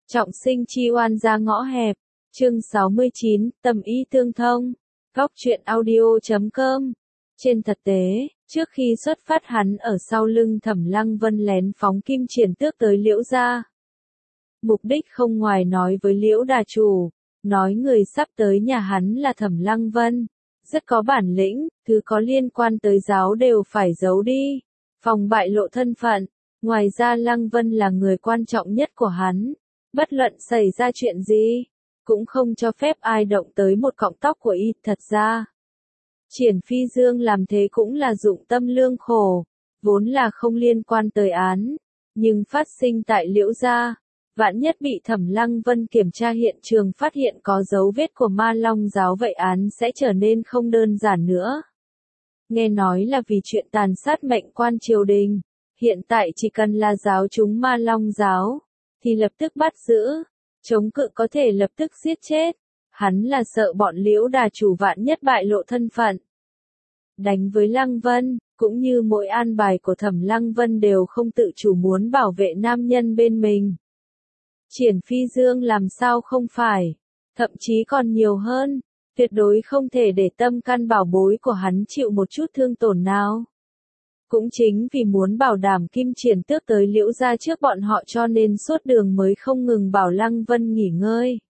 Trọng sinh chi oan ra ngõ hẹp. Chương 69, tâm ý tương thông. Góc truyện audio.com. Trên thực tế, trước khi xuất phát hắn ở sau lưng Thẩm Lăng Vân lén phóng kim triển tước tới Liễu gia. Mục đích không ngoài nói với Liễu đà chủ, nói người sắp tới nhà hắn là Thẩm Lăng Vân, rất có bản lĩnh, thứ có liên quan tới giáo đều phải giấu đi, phòng bại lộ thân phận. Ngoài ra Lăng Vân là người quan trọng nhất của hắn, bất luận xảy ra chuyện gì, cũng không cho phép ai động tới một cọng tóc của y. Thật ra, Triển Phi Dương làm thế cũng là dụng tâm lương khổ, vốn là không liên quan tới án, nhưng phát sinh tại Liễu gia, vạn nhất bị Thẩm Lăng Vân kiểm tra hiện trường phát hiện có dấu vết của Ma Long giáo, vậy án sẽ trở nên không đơn giản nữa. Nghe nói là vì chuyện tàn sát mệnh quan triều đình, hiện tại chỉ cần là giáo chúng Ma Long giáo, thì lập tức bắt giữ, chống cự có thể lập tức giết chết. Hắn là sợ bọn Liễu đà chủ vạn nhất bại lộ thân phận. Đánh với Lăng Vân, cũng như mỗi an bài của Thẩm Lăng Vân đều không tự chủ muốn bảo vệ nam nhân bên mình. Triển Phi Dương làm sao không phải, thậm chí còn nhiều hơn, tuyệt đối không thể để tâm can bảo bối của hắn chịu một chút thương tổn nào. Cũng chính vì muốn bảo đảm kim triển tước tới Liễu gia trước bọn họ cho nên suốt đường mới không ngừng bảo Lăng Vân nghỉ ngơi.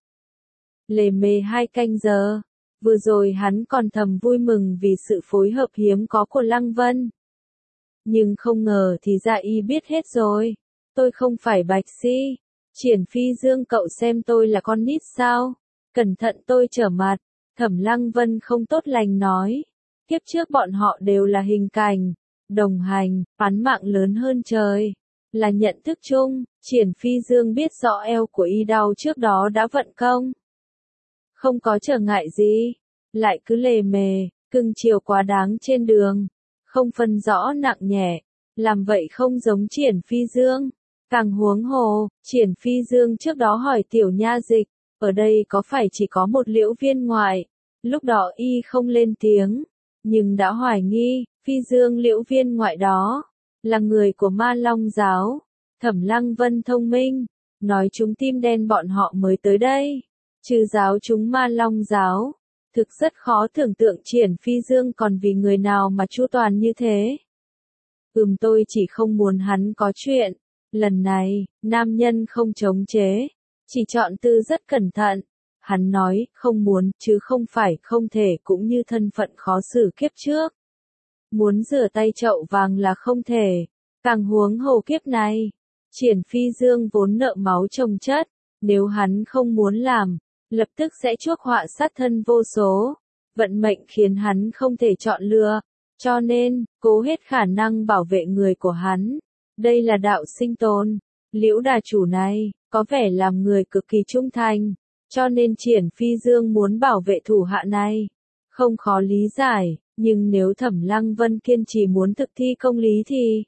Lề mề 2 canh giờ, vừa rồi hắn còn thầm vui mừng vì sự phối hợp hiếm có của Lăng Vân. Nhưng không ngờ thì ra y biết hết rồi, tôi không phải bạch si, Triển Phi Dương cậu xem tôi là con nít sao, cẩn thận tôi trở mặt. Thẩm Lăng Vân không tốt lành nói, kiếp trước bọn họ đều là hình cảnh, đồng hành, án mạng lớn hơn trời, là nhận thức chung. Triển Phi Dương biết rõ eo của y đau trước đó đã vận công, không có trở ngại gì, lại cứ lề mề, cưng chiều quá đáng trên đường, không phân rõ nặng nhẹ, làm vậy không giống Triển Phi Dương. Càng huống hồ, Triển Phi Dương trước đó hỏi Tiểu Nha Dịch, ở đây có phải chỉ có một Liễu viên ngoại, lúc đó y không lên tiếng, nhưng đã hoài nghi, Phi Dương Liễu viên ngoại đó, là người của Ma Long giáo. Thẩm Lăng Vân thông minh, nói chúng tim đen bọn họ mới tới đây, trừ giáo chúng Ma Long giáo, thực rất khó tưởng tượng Triển Phi Dương còn vì người nào mà chu toàn như thế. Tôi chỉ không muốn hắn có chuyện. Lần này, nam nhân không chống chế, chỉ chọn từ rất cẩn thận. Hắn nói, không muốn, chứ không phải không thể, cũng như thân phận khó xử kiếp trước. Muốn rửa tay chậu vàng là không thể, càng huống hồ kiếp này. Triển Phi Dương vốn nợ máu chồng chất, nếu hắn không muốn làm, lập tức sẽ chuốc họa sát thân vô số. Vận mệnh khiến hắn không thể chọn lựa, cho nên, cố hết khả năng bảo vệ người của hắn. Đây là đạo sinh tồn. Liễu đà chủ này, có vẻ làm người cực kỳ trung thành, cho nên Triển Phi Dương muốn bảo vệ thủ hạ này. Không khó lý giải, nhưng nếu Thẩm Lăng Vân kiên trì muốn thực thi công lý thì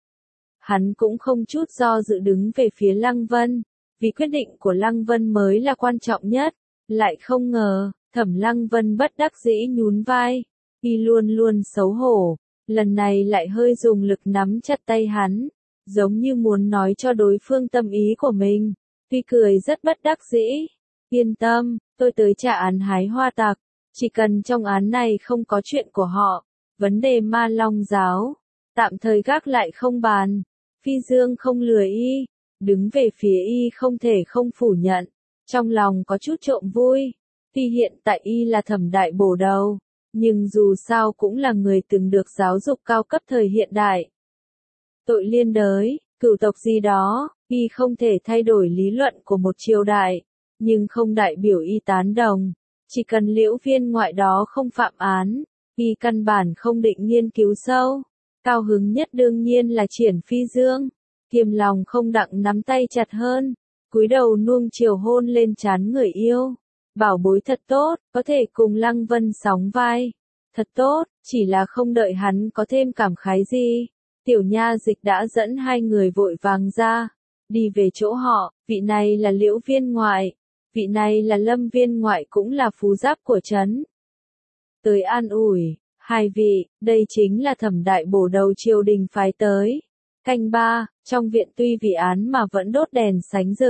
hắn cũng không chút do dự đứng về phía Lăng Vân, vì quyết định của Lăng Vân mới là quan trọng nhất. Lại không ngờ, Thẩm Lăng Vân bất đắc dĩ nhún vai, y luôn luôn xấu hổ, lần này lại hơi dùng lực nắm chặt tay hắn, giống như muốn nói cho đối phương tâm ý của mình. Tuy cười rất bất đắc dĩ, yên tâm, tôi tới trả án hái hoa tặc, chỉ cần trong án này không có chuyện của họ, vấn đề Ma Long giáo, tạm thời gác lại không bàn. Phi Dương không lừa y, đứng về phía y không thể không phủ nhận, trong lòng có chút trộm vui. Tuy hiện tại y là Thẩm đại bổ đầu, nhưng dù sao cũng là người từng được giáo dục cao cấp thời hiện đại. Tội liên đới, cửu tộc gì đó, y không thể thay đổi lý luận của một triều đại, nhưng không đại biểu y tán đồng. Chỉ cần Liễu viên ngoại đó không phạm án, y căn bản không định nghiên cứu sâu. Cao hứng nhất đương nhiên là Triển Phi Dương, kiềm lòng không đặng nắm tay chặt hơn, cúi đầu nuông chiều hôn lên trán người yêu. Bảo bối thật tốt, có thể cùng Lăng Vân sóng vai. Thật tốt, chỉ là không đợi hắn có thêm cảm khái gì. Tiểu Nha Dịch đã dẫn 2 người vội vàng ra, đi về chỗ họ. Vị này là Liễu viên ngoại, vị này là Lâm viên ngoại, cũng là phú giáp của trấn. Tới an ủi, 2 vị, đây chính là Thẩm đại bổ đầu triều đình phái tới. Canh 3, trong viện tuy vì án mà vẫn đốt đèn sánh rực,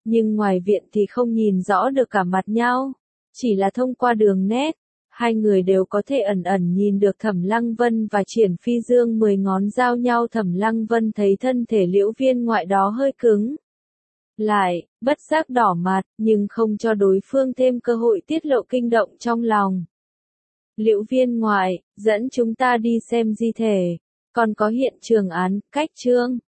nhưng ngoài viện thì không nhìn rõ được cả mặt nhau, chỉ là thông qua đường nét, hai người đều có thể ẩn ẩn nhìn được Thẩm Lăng Vân và Triển Phi Dương 10 ngón giao nhau. Thẩm Lăng Vân thấy thân thể Liễu Viên Ngoại đó hơi cứng lại, bất giác đỏ mặt, nhưng không cho đối phương thêm cơ hội tiết lộ kinh động trong lòng. Liễu Viên Ngoại, dẫn chúng ta đi xem di thể, còn có hiện trường án, cách chương.